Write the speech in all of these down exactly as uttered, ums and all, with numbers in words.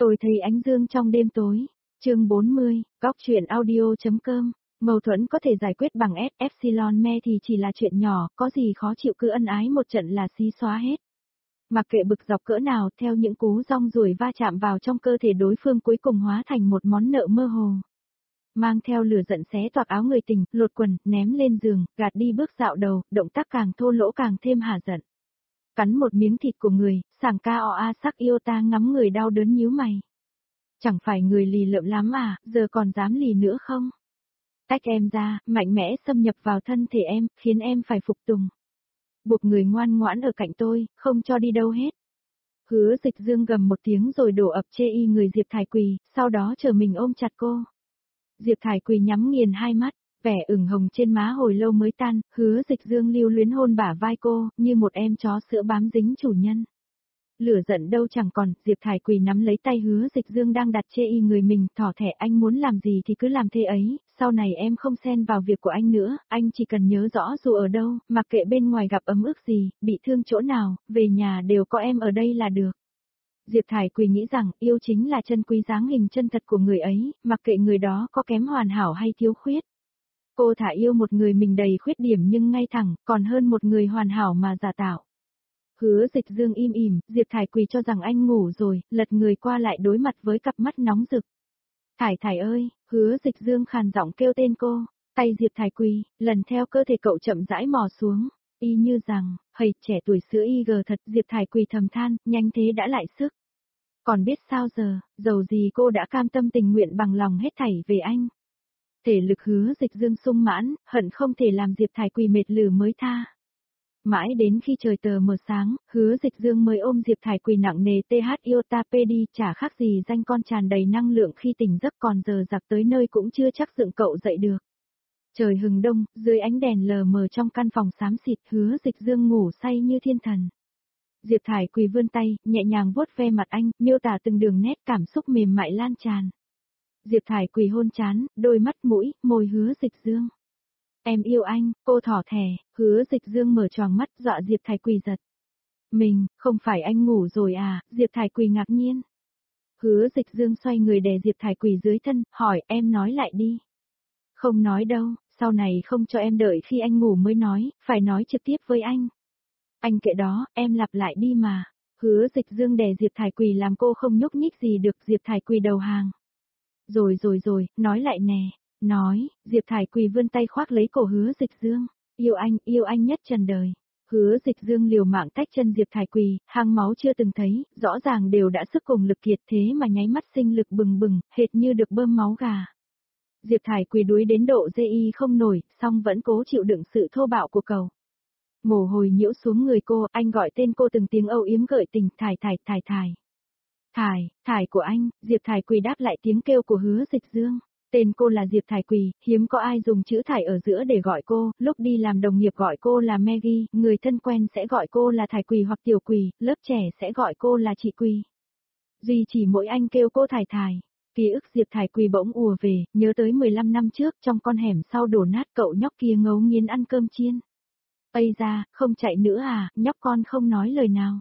Tôi thấy ánh dương trong đêm tối. Chương bốn mươi, góc truyện audio.com. Mâu thuẫn có thể giải quyết bằng S Epsilon me thì chỉ là chuyện nhỏ, có gì khó chịu cứ ân ái một trận là xí xóa hết. Mặc kệ bực dọc cỡ nào, theo những cú rong ruổi va chạm vào trong cơ thể đối phương cuối cùng hóa thành một món nợ mơ hồ. Mang theo lửa giận xé toạc áo người tình, lột quần, ném lên giường, gạt đi bước dạo đầu, động tác càng thô lỗ càng thêm hả giận. Cắn một miếng thịt của người, sảng ca o a sắc yêu ta ngắm người đau đớn nhíu mày. Chẳng phải người lì lợm lắm à, giờ còn dám lì nữa không? Tách em ra, mạnh mẽ xâm nhập vào thân thể em, khiến em phải phục tùng. Buộc người ngoan ngoãn ở cạnh tôi, không cho đi đâu hết. Hứa Dịch Dương gầm một tiếng rồi đổ ập chê y người Diệp Thải Quỳ, sau đó chờ mình ôm chặt cô. Diệp Thải Quỳ nhắm nghiền hai mắt, vẻ ửng hồng trên má hồi lâu mới tan, Hứa Dịch Dương lưu luyến hôn bả vai cô, như một em chó sữa bám dính chủ nhân. Lửa giận đâu chẳng còn, Diệp Thải Quỳ nắm lấy tay Hứa Dịch Dương đang đặt chê y người mình, thỏ thẻ anh muốn làm gì thì cứ làm thế ấy, sau này em không xen vào việc của anh nữa, anh chỉ cần nhớ rõ dù ở đâu, mặc kệ bên ngoài gặp ấm ức gì, bị thương chỗ nào, về nhà đều có em ở đây là được. Diệp Thải Quỳ nghĩ rằng yêu chính là chân quý dáng hình chân thật của người ấy, mặc kệ người đó có kém hoàn hảo hay thiếu khuyết. Cô thả yêu một người mình đầy khuyết điểm nhưng ngay thẳng, còn hơn một người hoàn hảo mà giả tạo. Hứa Dịch Dương im ỉm, Diệp Thải Quỳ cho rằng anh ngủ rồi, lật người qua lại đối mặt với cặp mắt nóng rực. Thải Thải ơi, Hứa Dịch Dương khàn giọng kêu tên cô, tay Diệp Thải Quỳ, lần theo cơ thể cậu chậm rãi mò xuống, y như rằng, hầy trẻ tuổi sữa y gờ thật, Diệp Thải Quỳ thầm than, nhanh thế đã lại sức. Còn biết sao giờ, dầu gì cô đã cam tâm tình nguyện bằng lòng hết thảy về anh. Thể lực Hứa Dịch Dương sung mãn, hận không thể làm Diệp Thải Quỳ mệt lử mới tha. Mãi đến khi trời tờ mờ sáng, Hứa Dịch Dương mới ôm Diệp Thải Quỳ nặng nề th yêu ta p đi, chả khác gì danh con tràn đầy năng lượng khi tỉnh giấc, còn giờ giặc tới nơi cũng chưa chắc dựng cậu dậy được. Trời hừng đông, dưới ánh đèn lờ mờ trong căn phòng xám xịt, Hứa Dịch Dương ngủ say như thiên thần. Diệp Thải Quỳ vươn tay, nhẹ nhàng vuốt ve mặt anh, miêu tả từng đường nét cảm xúc mềm mại lan tràn. Diệp Thải Quỳ hôn trán, đôi mắt mũi, môi Hứa Dịch Dương. Em yêu anh, cô thỏ thẻ, Hứa Dịch Dương mở choàng mắt dọa Diệp Thải Quỳ giật. Mình, không phải anh ngủ rồi à, Diệp Thải Quỳ ngạc nhiên. Hứa Dịch Dương xoay người đè Diệp Thải Quỳ dưới thân, hỏi em nói lại đi. Không nói đâu, sau này không cho em đợi khi anh ngủ mới nói, phải nói trực tiếp với anh. Anh kệ đó, em lặp lại đi mà. Hứa Dịch Dương đè Diệp Thải Quỳ làm cô không nhúc nhích gì được, Diệp Thải Quỳ đầu hàng. Rồi rồi rồi, nói lại nè. Nói, Diệp Thải Quỳ vươn tay khoác lấy cổ Hứa Dịch Dương, yêu anh, yêu anh nhất trần đời. Hứa Dịch Dương liều mạng tách chân Diệp Thải Quỳ, hang máu chưa từng thấy, rõ ràng đều đã sức cùng lực kiệt thế mà nháy mắt sinh lực bừng bừng, hệt như được bơm máu gà. Diệp Thải Quỳ đuối đến độ dê y không nổi, song vẫn cố chịu đựng sự thô bạo của cậu. Mồ hôi nhiễu xuống người cô, anh gọi tên cô từng tiếng âu yếm gợi tình, Thải Thải, Thải Thải. Thải, Thải của anh, Diệp Thải Quỳ đáp lại tiếng kêu của Hứa Dịch Dương. Tên cô là Diệp Thải Quỳ, hiếm có ai dùng chữ Thải ở giữa để gọi cô, lúc đi làm đồng nghiệp gọi cô là Maggie, người thân quen sẽ gọi cô là Thải Quỳ hoặc Tiểu Quỳ, lớp trẻ sẽ gọi cô là chị Quỳ. Duy chỉ mỗi anh kêu cô Thải Thải. Ký ức Diệp Thải Quỳ bỗng ùa về, nhớ tới mười lăm năm trước trong con hẻm sau đổ nát cậu nhóc kia ngấu nghiến ăn cơm chiên. Ây da, không chạy nữa à, nhóc con không nói lời nào.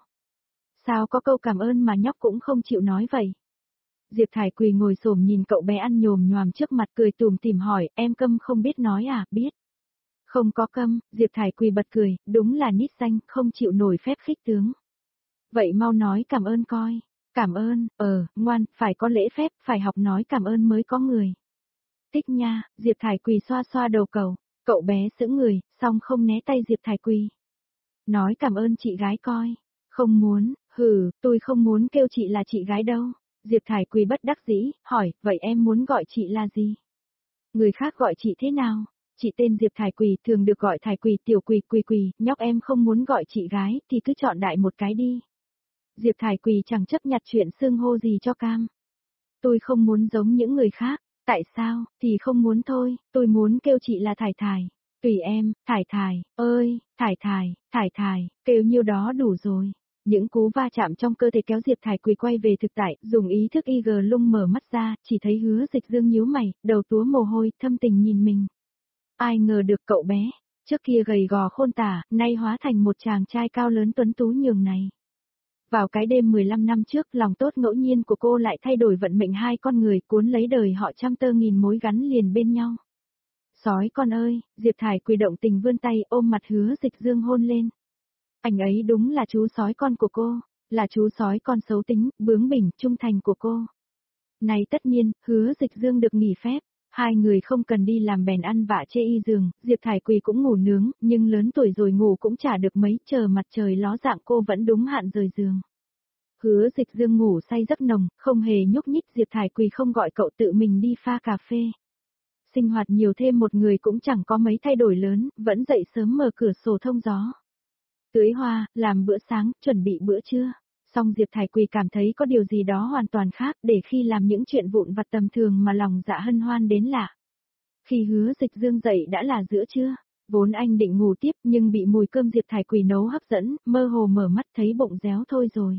Sao có câu cảm ơn mà nhóc cũng không chịu nói vậy? Diệp Thải Quỳ ngồi xổm nhìn cậu bé ăn nhồm nhoàm trước mặt cười tủm tỉm hỏi, em câm không biết nói à, biết. Không có câm, Diệp Thải Quỳ bật cười, đúng là nít xanh, không chịu nổi phép khích tướng. Vậy mau nói cảm ơn coi. Cảm ơn, ờ, ngoan, phải có lễ phép, phải học nói cảm ơn mới có người. Thích nha, Diệp Thải Quỳ xoa xoa đầu cậu, cậu bé sững người, song không né tay Diệp Thải Quỳ. Nói cảm ơn chị gái coi. Không muốn, hừ, tôi không muốn kêu chị là chị gái đâu. Diệp Thải Quỳ bất đắc dĩ, hỏi, vậy em muốn gọi chị là gì? Người khác gọi chị thế nào? Chị tên Diệp Thải Quỳ, thường được gọi Thải Quỳ, Tiểu Quỳ, Quỳ Quỳ, nhóc em không muốn gọi chị gái, thì cứ chọn đại một cái đi. Diệp Thải Quỳ chẳng chấp nhặt chuyện xưng hô gì cho cam. Tôi không muốn giống những người khác, tại sao, thì không muốn thôi, tôi muốn kêu chị là Thải Thải. Tùy em, Thải Thải, ơi, Thải Thải, Thải Thải, kêu nhiêu đó đủ rồi. Những cú va chạm trong cơ thể kéo Diệp Thải Quỳ quay về thực tại, dùng ý thức y gờ lung mở mắt ra, chỉ thấy Hứa Dịch Dương nhíu mày, đầu túa mồ hôi, thâm tình nhìn mình. Ai ngờ được cậu bé, trước kia gầy gò khôn tả, nay hóa thành một chàng trai cao lớn tuấn tú nhường này. Vào cái đêm mười lăm năm trước, lòng tốt ngẫu nhiên của cô lại thay đổi vận mệnh hai con người, cuốn lấy đời họ trăm tơ nghìn mối gắn liền bên nhau. Sói con ơi, Diệp Thải Quỳ động tình vươn tay ôm mặt Hứa Dịch Dương hôn lên. Anh ấy đúng là chú sói con của cô, là chú sói con xấu tính, bướng bỉnh, trung thành của cô. Này tất nhiên, Hứa Dịch Dương được nghỉ phép, hai người không cần đi làm bèn ăn vạ chê y giường, Diệp Thải Quỳ cũng ngủ nướng, nhưng lớn tuổi rồi ngủ cũng chả được mấy, chờ mặt trời ló dạng cô vẫn đúng hạn rời giường. Hứa Dịch Dương ngủ say giấc nồng, không hề nhúc nhích, Diệp Thải Quỳ không gọi cậu tự mình đi pha cà phê. Sinh hoạt nhiều thêm một người cũng chẳng có mấy thay đổi lớn, vẫn dậy sớm mở cửa sổ thông gió. Tưới hoa, làm bữa sáng, chuẩn bị bữa trưa. Xong Diệp Thải Quỳ cảm thấy có điều gì đó hoàn toàn khác, để khi làm những chuyện vụn vặt tầm thường mà lòng dạ hân hoan đến lạ. Khi Hứa Dịch Dương dậy đã là giữa trưa, vốn anh định ngủ tiếp nhưng bị mùi cơm Diệp Thải Quỳ nấu hấp dẫn, mơ hồ mở mắt thấy bụng réo thôi rồi.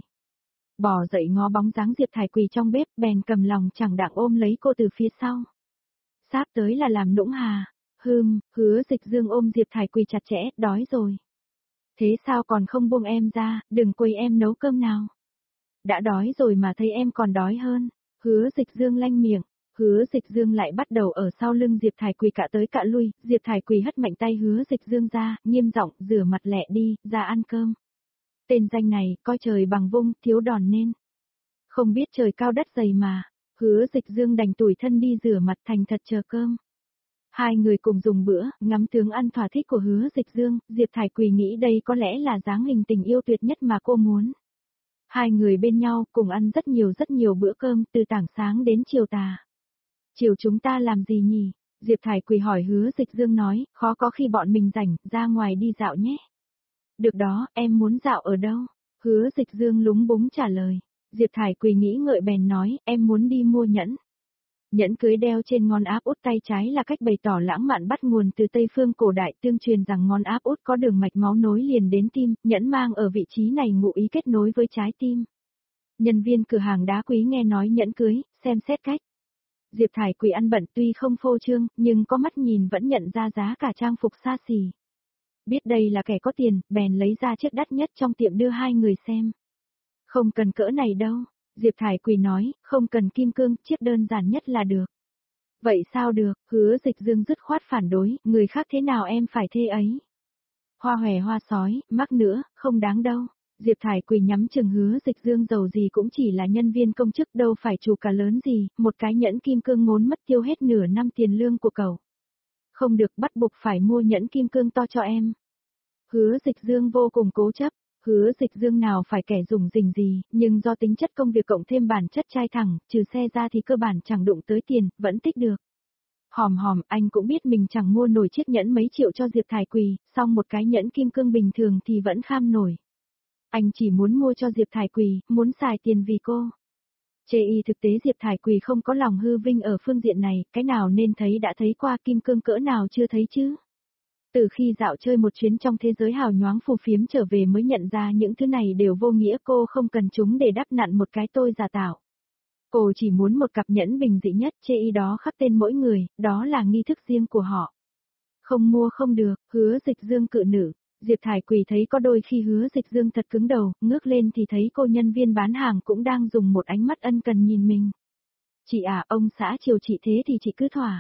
Bò dậy ngó bóng dáng Diệp Thải Quỳ trong bếp, bèn cầm lòng chẳng đặng ôm lấy cô từ phía sau. Sắp tới là làm nũng hà. Hừm, Hứa Dịch Dương ôm Diệp Thải Quỳ chặt chẽ, đói rồi. Thế sao còn không buông em ra, đừng quấy em nấu cơm nào. Đã đói rồi mà thấy em còn đói hơn. Hứa Dịch Dương lanh miệng. Hứa Dịch Dương lại bắt đầu ở sau lưng Diệp Thải Quỳ cạ tới cạ lui, Diệp Thải Quỳ hất mạnh tay Hứa Dịch Dương ra, nghiêm giọng, rửa mặt lẹ đi, ra ăn cơm. Tên danh này, coi trời bằng vung, thiếu đòn nên. Không biết trời cao đất dày mà. Hứa Dịch Dương đành tủi thân đi rửa mặt thành thật chờ cơm. Hai người cùng dùng bữa, ngắm tướng ăn thỏa thích của Hứa Dịch Dương, Diệp Thải Quỳ nghĩ đây có lẽ là dáng hình tình yêu tuyệt nhất mà cô muốn. Hai người bên nhau, cùng ăn rất nhiều rất nhiều bữa cơm, từ tảng sáng đến chiều tà. Chiều chúng ta làm gì nhỉ? Diệp Thải Quỳ hỏi Hứa Dịch Dương nói, khó có khi bọn mình rảnh, ra ngoài đi dạo nhé. Được đó, em muốn dạo ở đâu? Hứa Dịch Dương lúng búng trả lời. Diệp Thải Quỳ nghĩ ngợi bèn nói, em muốn đi mua nhẫn. Nhẫn cưới đeo trên ngón áp út tay trái là cách bày tỏ lãng mạn bắt nguồn từ Tây phương cổ đại, tương truyền rằng ngón áp út có đường mạch máu nối liền đến tim, nhẫn mang ở vị trí này ngụ ý kết nối với trái tim. Nhân viên cửa hàng đá quý nghe nói nhẫn cưới, xem xét cách. Diệp Thải Quỳ ăn bận tuy không phô trương, nhưng có mắt nhìn vẫn nhận ra giá cả trang phục xa xỉ. Biết đây là kẻ có tiền, bèn lấy ra chiếc đắt nhất trong tiệm đưa hai người xem. Không cần cỡ này đâu, Diệp Thải Quỳ nói, không cần kim cương, chiếc đơn giản nhất là được. Vậy sao được, Hứa Dịch Dương dứt khoát phản đối, người khác thế nào em phải thê ấy. Hoa hòe hoa sói, mắc nữa, không đáng đâu. Diệp Thải Quỳ nhắm chừng Hứa Dịch Dương giàu gì cũng chỉ là nhân viên công chức đâu phải chủ cả lớn gì, một cái nhẫn kim cương ngốn mất tiêu hết nửa năm tiền lương của cậu. Không được, bắt buộc phải mua nhẫn kim cương to cho em. Hứa Dịch Dương vô cùng cố chấp. Hứa Dịch Dương nào phải kẻ dùng rình gì, nhưng do tính chất công việc cộng thêm bản chất trai thẳng, trừ xe ra thì cơ bản chẳng đụng tới tiền, vẫn tích được. Hòm hòm, anh cũng biết mình chẳng mua nổi chiếc nhẫn mấy triệu cho Diệp Thải Quỳ, song một cái nhẫn kim cương bình thường thì vẫn kham nổi. Anh chỉ muốn mua cho Diệp Thải Quỳ, muốn xài tiền vì cô. Chê y thực tế Diệp Thải Quỳ không có lòng hư vinh ở phương diện này, cái nào nên thấy đã thấy qua, kim cương cỡ nào chưa thấy chứ. Từ khi dạo chơi một chuyến trong thế giới hào nhoáng phù phiếm trở về mới nhận ra những thứ này đều vô nghĩa, cô không cần chúng để đắp nặn một cái tôi giả tạo. Cô chỉ muốn một cặp nhẫn bình dị nhất, chê y đó khắc tên mỗi người, đó là nghi thức riêng của họ. Không mua không được, Hứa Dịch Dương cự nữ. Diệp Thải Quỳ thấy có đôi khi Hứa Dịch Dương thật cứng đầu, ngước lên thì thấy cô nhân viên bán hàng cũng đang dùng một ánh mắt ân cần nhìn mình. Chị à, ông xã chiều chị thế thì chị cứ thỏa.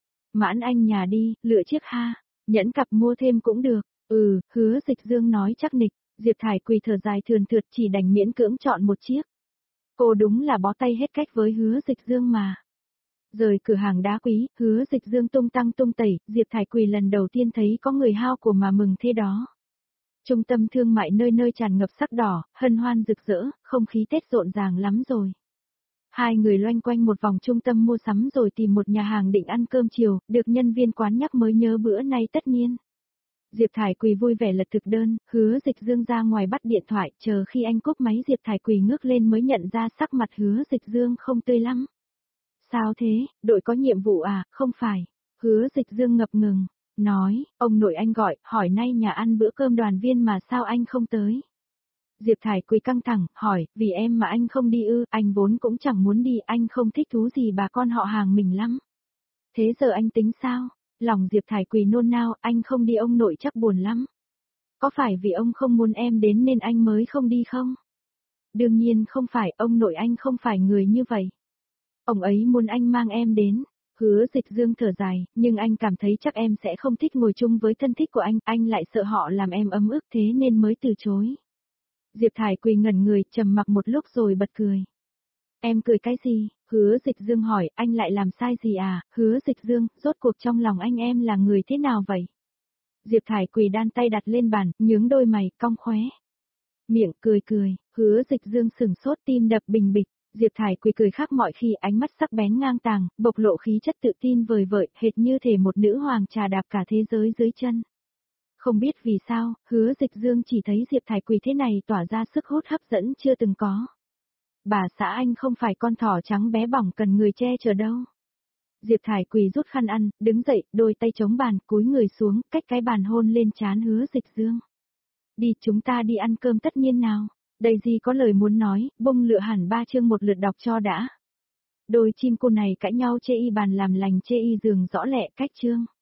Mãn anh nhà đi, lựa chiếc ha. Nhẫn cặp mua thêm cũng được. Ừ, Hứa Dịch Dương nói chắc nịch. Diệp Thải Quỳ thở dài thườn thượt, chỉ đành miễn cưỡng chọn một chiếc. Cô đúng là bó tay hết cách với Hứa Dịch Dương mà. Rời cửa hàng đá quý, Hứa Dịch Dương tung tăng tung tẩy, Diệp Thải Quỳ lần đầu tiên thấy có người hao của mà mừng thế đó. Trung tâm thương mại nơi nơi tràn ngập sắc đỏ, hân hoan rực rỡ, không khí Tết rộn ràng lắm rồi. Hai người loanh quanh một vòng trung tâm mua sắm rồi tìm một nhà hàng định ăn cơm chiều, được nhân viên quán nhắc mới nhớ bữa nay tất niên. Diệp Thải Quỳ vui vẻ lật thực đơn, Hứa Dịch Dương ra ngoài bắt điện thoại, chờ khi anh cúp máy Diệp Thải Quỳ ngước lên mới nhận ra sắc mặt Hứa Dịch Dương không tươi lắm. Sao thế, đội có nhiệm vụ à, không phải. Hứa Dịch Dương ngập ngừng, nói, ông nội anh gọi, hỏi nay nhà ăn bữa cơm đoàn viên mà sao anh không tới. Diệp Thải Quỳ căng thẳng, hỏi, vì em mà anh không đi ư, anh vốn cũng chẳng muốn đi, anh không thích thú gì bà con họ hàng mình lắm. Thế giờ anh tính sao? Lòng Diệp Thải Quỳ nôn nao, anh không đi ông nội chắc buồn lắm. Có phải vì ông không muốn em đến nên anh mới không đi không? Đương nhiên không phải, ông nội anh không phải người như vậy. Ông ấy muốn anh mang em đến. Hứa Dịch Dương thở dài, nhưng anh cảm thấy chắc em sẽ không thích ngồi chung với thân thích của anh, anh lại sợ họ làm em ấm ức thế nên mới từ chối. Diệp Thải Quỳ ngẩn người, trầm mặc một lúc rồi bật cười. Em cười cái gì? Hứa Dịch Dương hỏi, anh lại làm sai gì à? Hứa Dịch Dương, rốt cuộc trong lòng anh em là người thế nào vậy? Diệp Thải Quỳ đan tay đặt lên bàn, nhướng đôi mày, cong khóe miệng cười cười, Hứa Dịch Dương sửng sốt, tim đập bình bịch. Diệp Thải Quỳ cười khác mọi khi, ánh mắt sắc bén ngang tàng, bộc lộ khí chất tự tin vời vợi, hệt như thể một nữ hoàng trà đạp cả thế giới dưới chân. Không biết vì sao, Hứa Dịch Dương chỉ thấy Diệp Thải Quỳ thế này tỏa ra sức hút hấp dẫn chưa từng có. Bà xã anh không phải con thỏ trắng bé bỏng cần người che chở đâu. Diệp Thải Quỳ rút khăn ăn, đứng dậy, đôi tay chống bàn, cúi người xuống, cách cái bàn hôn lên trán Hứa Dịch Dương. Đi, chúng ta đi ăn cơm tất nhiên nào. Đầy gì có lời muốn nói, bông lựa hẳn ba chương một lượt đọc cho đã. Đôi chim cô này cãi nhau chê y bàn làm lành chê y giường rõ lẹ cách chương.